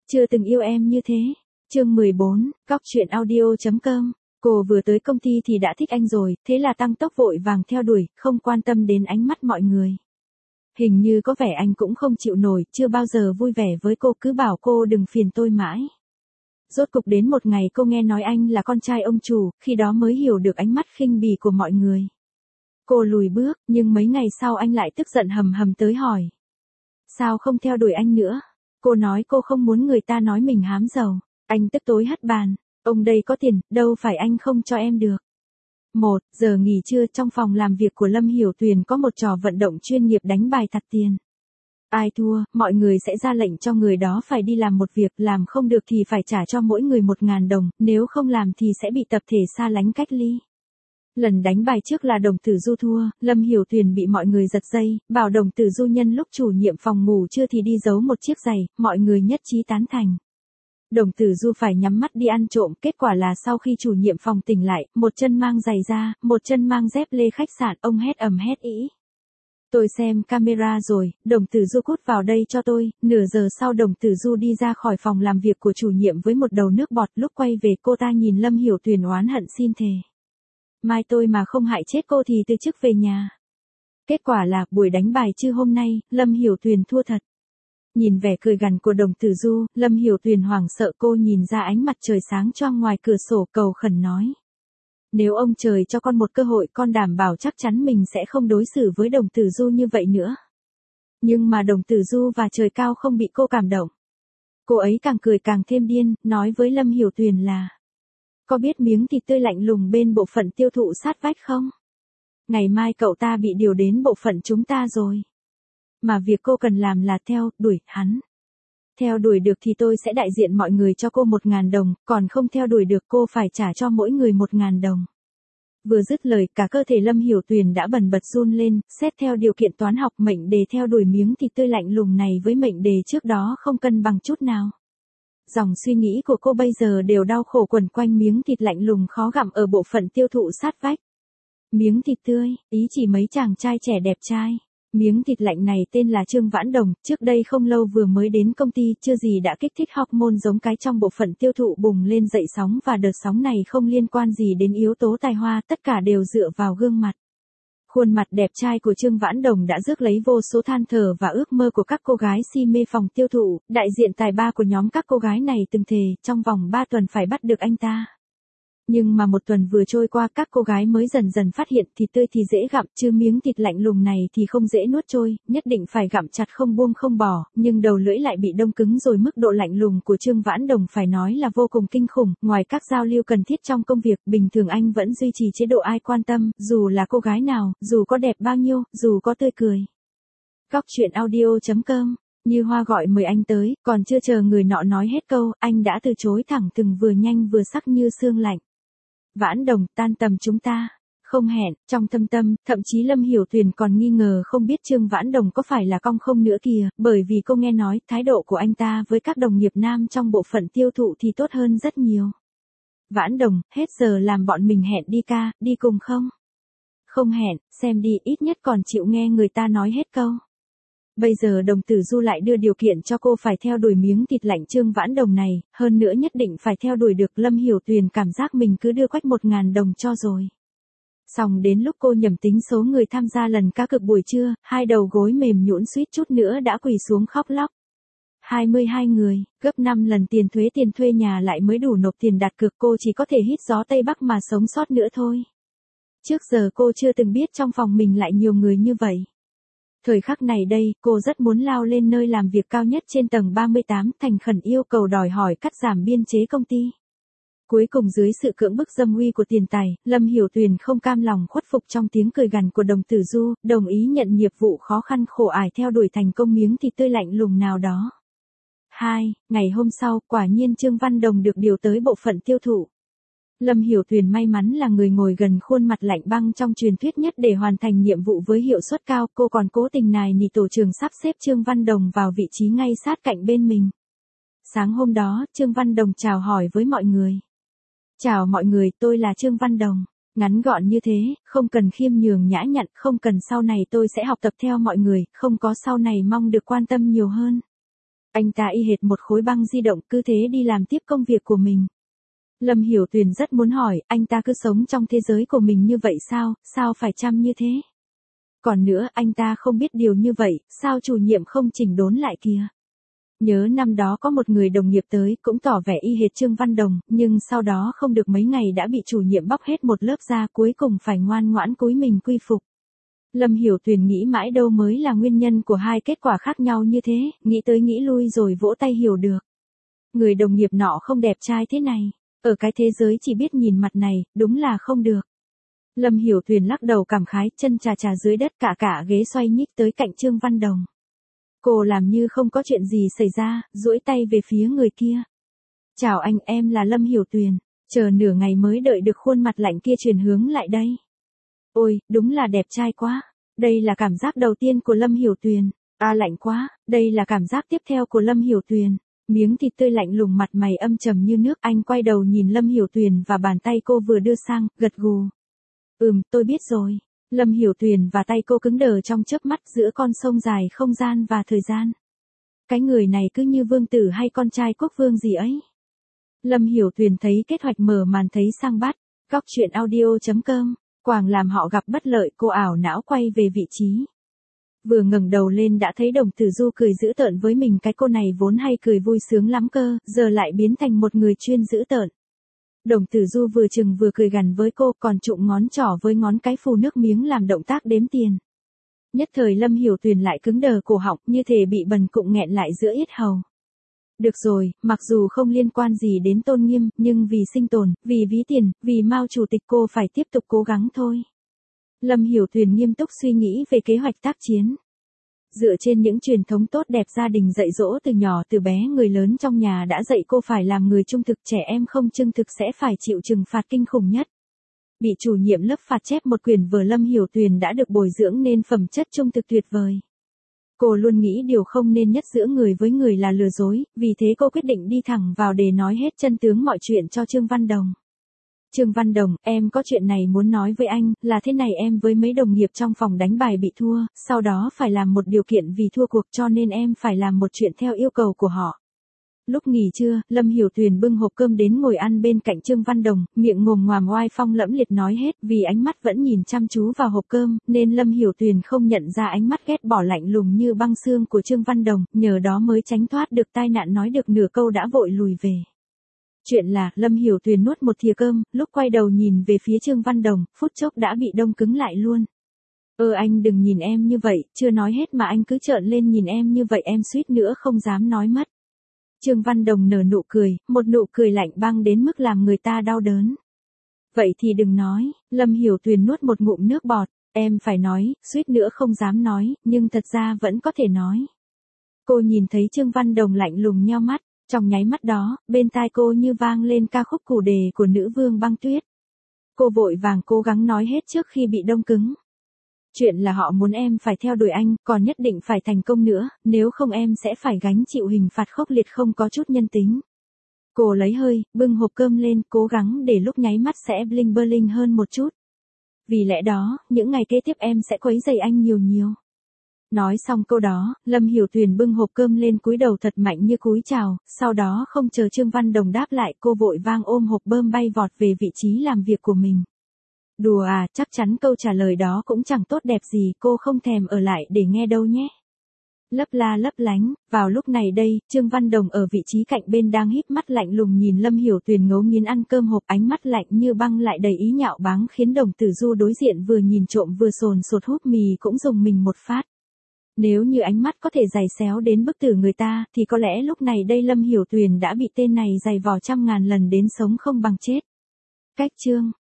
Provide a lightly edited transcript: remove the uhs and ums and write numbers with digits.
Chưa từng yêu em như thế. Chương 14, Cóc truyện audio.com. Cô vừa tới công ty thì đã thích anh rồi, thế là tăng tốc vội vàng theo đuổi, không quan tâm đến ánh mắt mọi người. Hình như có vẻ anh cũng không chịu nổi, chưa bao giờ vui vẻ với cô, cứ bảo cô đừng phiền tôi mãi. Rốt cục đến một ngày cô nghe nói anh là con trai ông chủ, khi đó mới hiểu được ánh mắt khinh bỉ của mọi người. Cô lùi bước, nhưng mấy ngày sau anh lại tức giận hầm hầm tới hỏi. Sao không theo đuổi anh nữa? Cô nói cô không muốn người ta nói mình hám giàu. Anh tức tối hất bàn. Ông đây có tiền, đâu phải anh không cho em được. 1 giờ nghỉ trưa trong phòng làm việc của Lâm Hiểu Tuyền có một trò vận động chuyên nghiệp đánh bài thật tiền. Ai thua, mọi người sẽ ra lệnh cho người đó phải đi làm một việc, làm không được thì phải trả cho mỗi người 1.000 đồng, nếu không làm thì sẽ bị tập thể xa lánh cách ly. Lần đánh bài trước là Đồng Tử Du thua, Lâm Hiểu Tuyền bị mọi người giật dây, bảo Đồng Tử Du nhân lúc chủ nhiệm phòng ngủ trưa thì đi giấu một chiếc giày, mọi người nhất trí tán thành. Đồng Tử Du phải nhắm mắt đi ăn trộm, kết quả là sau khi chủ nhiệm phòng tỉnh lại, một chân mang giày ra, một chân mang dép lê khách sạn, ông hét ầm hét ĩ. Tôi xem camera rồi, Đồng Tử Du cút vào đây cho tôi. Nửa giờ sau Đồng Tử Du đi ra khỏi phòng làm việc của chủ nhiệm với một đầu nước bọt, lúc quay về cô ta nhìn Lâm Hiểu Tuyền oán hận xin thề. Mai tôi mà không hại chết cô thì từ chức về nhà. Kết quả là, buổi đánh bài trưa hôm nay, Lâm Hiểu Tuyền thua thật. Nhìn vẻ cười gằn của Đồng Tử Du, Lâm Hiểu Tuyền hoảng sợ, cô nhìn ra ánh mặt trời sáng choang ngoài cửa sổ, cầu khẩn nói. Nếu ông trời cho con một cơ hội, con đảm bảo chắc chắn mình sẽ không đối xử với Đồng Tử Du như vậy nữa. Nhưng mà Đồng Tử Du và trời cao không bị cô cảm động. Cô ấy càng cười càng thêm điên, nói với Lâm Hiểu Tuyền là. Có biết miếng thịt tươi lạnh lùng bên bộ phận tiêu thụ sát vách không? Ngày mai cậu ta bị điều đến bộ phận chúng ta rồi. Mà việc cô cần làm là theo đuổi hắn. Theo đuổi được thì tôi sẽ đại diện mọi người cho cô 1.000 đồng, còn không theo đuổi được cô phải trả cho mỗi người 1.000 đồng. Vừa dứt lời, cả cơ thể Lâm Hiểu Tuyền đã bần bật run lên, xét theo điều kiện toán học mệnh đề theo đuổi miếng thịt tươi lạnh lùng này với mệnh đề trước đó không cân bằng chút nào. Dòng suy nghĩ của cô bây giờ đều đau khổ quẩn quanh miếng thịt lạnh lùng khó gặm ở bộ phận tiêu thụ sát vách. Miếng thịt tươi, ý chỉ mấy chàng trai trẻ đẹp trai. Miếng thịt lạnh này tên là Trương Vãn Đồng, trước đây không lâu vừa mới đến công ty, chưa gì đã kích thích hormone giống cái trong bộ phận tiêu thụ bùng lên dậy sóng, và đợt sóng này không liên quan gì đến yếu tố tài hoa, tất cả đều dựa vào gương mặt. Khuôn mặt đẹp trai của Trương Vãn Đồng đã rước lấy vô số than thở và ước mơ của các cô gái si mê phòng tiêu thụ. Đại diện tài ba của nhóm các cô gái này từng thề trong vòng 3 tuần phải bắt được anh ta. Nhưng mà một tuần vừa trôi qua, các cô gái mới dần dần phát hiện thịt tươi thì dễ gặm, chứ miếng thịt lạnh lùng này thì không dễ nuốt trôi, nhất định phải gặm chặt không buông không bỏ, nhưng đầu lưỡi lại bị đông cứng rồi. Mức độ lạnh lùng của Trương Vãn Đồng phải nói là vô cùng kinh khủng, ngoài các giao lưu cần thiết trong công việc, bình thường anh vẫn duy trì chế độ ai quan tâm, dù là cô gái nào, dù có đẹp bao nhiêu, dù có tươi cười. Cóc truyện audio.com. Như Hoa gọi mời anh tới, còn chưa chờ người nọ nói hết câu, anh đã từ chối thẳng thừng, vừa nhanh vừa sắc như xương lạnh. Vãn Đồng, tan tầm chúng ta. Không hẹn, trong thâm tâm, thậm chí Lâm Hiểu Tuyền còn nghi ngờ không biết Trương Vãn Đồng có phải là cong không nữa kìa, bởi vì cô nghe nói thái độ của anh ta với các đồng nghiệp nam trong bộ phận tiêu thụ thì tốt hơn rất nhiều. Vãn Đồng, hết giờ làm bọn mình hẹn đi ca, đi cùng không? Không hẹn, xem đi, ít nhất còn chịu nghe người ta nói hết câu. Bây giờ Đồng Tử Du lại đưa điều kiện cho cô phải theo đuổi miếng thịt lạnh Trương Vãn Đồng này, hơn nữa nhất định phải theo đuổi được. Lâm Hiểu Tuyền cảm giác mình cứ đưa quách 1.000 đồng cho rồi. Xong đến lúc cô nhẩm tính số người tham gia lần cá cược buổi trưa, hai đầu gối mềm nhũn suýt chút nữa đã quỳ xuống khóc lóc. 22 người, gấp 5 lần tiền thuê nhà lại mới đủ nộp tiền đặt cược, cô chỉ có thể hít gió Tây Bắc mà sống sót nữa thôi. Trước giờ cô chưa từng biết trong phòng mình lại nhiều người như vậy. Thời khắc này đây, cô rất muốn lao lên nơi làm việc cao nhất trên tầng 38, thành khẩn yêu cầu đòi hỏi cắt giảm biên chế công ty. Cuối cùng dưới sự cưỡng bức dâm uy của tiền tài, Lâm Hiểu Tuyền không cam lòng khuất phục trong tiếng cười gằn của Đồng Tử Du, đồng ý nhận nhiệm vụ khó khăn khổ ải theo đuổi thành công miếng thịt tươi lạnh lùng nào đó. 2 ngày hôm sau, quả nhiên Trương Văn Đồng được điều tới bộ phận tiêu thụ. Lâm Hiểu Tuyền may mắn là người ngồi gần khuôn mặt lạnh băng trong truyền thuyết nhất để hoàn thành nhiệm vụ với hiệu suất cao, cô còn cố tình nài nỉ tổ trưởng sắp xếp Trương Văn Đồng vào vị trí ngay sát cạnh bên mình. Sáng hôm đó, Trương Văn Đồng chào hỏi với mọi người. Chào mọi người, tôi là Trương Văn Đồng. Ngắn gọn như thế, không cần khiêm nhường nhã nhặn, không cần sau này tôi sẽ học tập theo mọi người, không có sau này mong được quan tâm nhiều hơn. Anh ta y hệt một khối băng di động, cứ thế đi làm tiếp công việc của mình. Lâm Hiểu Tuyền rất muốn hỏi, anh ta cứ sống trong thế giới của mình như vậy sao, sao phải chăm như thế? Còn nữa, anh ta không biết điều như vậy, sao chủ nhiệm không chỉnh đốn lại kìa? Nhớ năm đó có một người đồng nghiệp tới, cũng tỏ vẻ y hệt Trương Văn Đồng, nhưng sau đó không được mấy ngày đã bị chủ nhiệm bóc hết một lớp da, cuối cùng phải ngoan ngoãn cúi mình quy phục. Lâm Hiểu Tuyền nghĩ mãi đâu mới là nguyên nhân của hai kết quả khác nhau như thế, nghĩ tới nghĩ lui rồi vỗ tay hiểu được. Người đồng nghiệp nọ không đẹp trai thế này, ở cái thế giới chỉ biết nhìn mặt này, đúng là không được. Lâm Hiểu Tuyền lắc đầu cảm khái, chân trà trà dưới đất, cả ghế xoay nhích tới cạnh Trương Văn Đồng. Cô làm như không có chuyện gì xảy ra, duỗi tay về phía người kia. Chào anh, em là Lâm Hiểu Tuyền, chờ nửa ngày mới đợi được khuôn mặt lạnh kia chuyển hướng lại đây. Ôi, đúng là đẹp trai quá. Đây là cảm giác đầu tiên của Lâm Hiểu Tuyền. À lạnh quá, đây là cảm giác tiếp theo của Lâm Hiểu Tuyền. Miếng thịt tươi lạnh lùng, mặt mày âm trầm như nước, anh quay đầu nhìn Lâm Hiểu Tuyền và bàn tay cô vừa đưa sang, gật gù. Tôi biết rồi. Lâm Hiểu Tuyền và tay cô cứng đờ trong chớp mắt giữa con sông dài không gian và thời gian. Cái người này cứ như vương tử hay con trai quốc vương gì ấy. Lâm Hiểu Tuyền thấy kế hoạch mở màn thấy sang bắt. Góc truyện audio.com. Quàng làm họ gặp bất lợi, cô ảo não quay về vị trí. Vừa ngẩng đầu lên đã thấy Đồng Tử Du cười dữ tợn với mình, cái cô này vốn hay cười vui sướng lắm cơ, giờ lại biến thành một người chuyên dữ tợn. Đồng Tử Du vừa chừng vừa cười gằn với cô, còn trụng ngón trỏ với ngón cái phù nước miếng làm động tác đếm tiền. Nhất thời Lâm Hiểu Tuyền lại cứng đờ cổ họng, như thể bị bần cụng nghẹn lại giữa yết hầu. Được rồi, mặc dù không liên quan gì đến tôn nghiêm, nhưng vì sinh tồn, vì ví tiền, vì Mao chủ tịch cô phải tiếp tục cố gắng thôi. Lâm Hiểu Tuyền nghiêm túc suy nghĩ về kế hoạch tác chiến. Dựa trên những truyền thống tốt đẹp gia đình dạy dỗ từ nhỏ từ bé, người lớn trong nhà đã dạy cô phải làm người trung thực, trẻ em không trung thực sẽ phải chịu trừng phạt kinh khủng nhất. Bị chủ nhiệm lớp phạt chép một quyển vở, Lâm Hiểu Tuyền đã được bồi dưỡng nên phẩm chất trung thực tuyệt vời. Cô luôn nghĩ điều không nên nhất giữa người với người là lừa dối, vì thế cô quyết định đi thẳng vào để nói hết chân tướng mọi chuyện cho Trương Văn Đồng. Trương Văn Đồng, em có chuyện này muốn nói với anh, là thế này, em với mấy đồng nghiệp trong phòng đánh bài bị thua, sau đó phải làm một điều kiện vì thua cuộc, cho nên em phải làm một chuyện theo yêu cầu của họ. Lúc nghỉ trưa, Lâm Hiểu Tuyền bưng hộp cơm đến ngồi ăn bên cạnh Trương Văn Đồng, miệng ngồm ngoàm oai phong lẫm liệt nói hết, vì ánh mắt vẫn nhìn chăm chú vào hộp cơm, nên Lâm Hiểu Tuyền không nhận ra ánh mắt ghét bỏ lạnh lùng như băng xương của Trương Văn Đồng, nhờ đó mới tránh thoát được tai nạn, nói được nửa câu đã vội lùi về. Chuyện là, Lâm Hiểu Tuyền nuốt một thìa cơm, lúc quay đầu nhìn về phía Trương Văn Đồng, phút chốc đã bị đông cứng lại luôn. Anh đừng nhìn em như vậy, chưa nói hết mà anh cứ trợn lên nhìn em như vậy, em suýt nữa không dám nói mất. Trương Văn Đồng nở nụ cười, một nụ cười lạnh băng đến mức làm người ta đau đớn. Vậy thì đừng nói, Lâm Hiểu Tuyền nuốt một ngụm nước bọt, em phải nói, suýt nữa không dám nói, nhưng thật ra vẫn có thể nói. Cô nhìn thấy Trương Văn Đồng lạnh lùng nheo mắt, trong nháy mắt đó, bên tai cô như vang lên ca khúc chủ đề của Nữ Vương Băng Tuyết. Cô vội vàng cố gắng nói hết trước khi bị đông cứng. Chuyện là họ muốn em phải theo đuổi anh, còn nhất định phải thành công nữa, nếu không em sẽ phải gánh chịu hình phạt khốc liệt không có chút nhân tính. Cô lấy hơi, bưng hộp cơm lên, cố gắng để lúc nháy mắt sẽ bling bling hơn một chút. Vì lẽ đó, những ngày kế tiếp em sẽ quấy rầy anh nhiều nhiều. Nói xong câu đó, Lâm Hiểu Tuyền bưng hộp cơm lên cúi đầu thật mạnh như cúi chào, sau đó không chờ Trương Văn Đồng đáp lại, cô vội vang ôm hộp cơm bay vọt về vị trí làm việc của mình. Đùa à, chắc chắn câu trả lời đó cũng chẳng tốt đẹp gì, cô không thèm ở lại để nghe đâu nhé. Lấp la lấp lánh, vào lúc này đây, Trương Văn Đồng ở vị trí cạnh bên đang híp mắt lạnh lùng nhìn Lâm Hiểu Tuyền ngấu nghiến ăn cơm hộp, ánh mắt lạnh như băng lại đầy ý nhạo báng, khiến Đồng Tử Du đối diện vừa nhìn trộm vừa sồn sột húp mì cũng rùng mình một phát. Nếu như ánh mắt có thể giày xéo đến bức tử người ta, thì có lẽ lúc này đây Lâm Hiểu Tuyền đã bị tên này giày vò trăm ngàn lần đến sống không bằng chết. Cách chương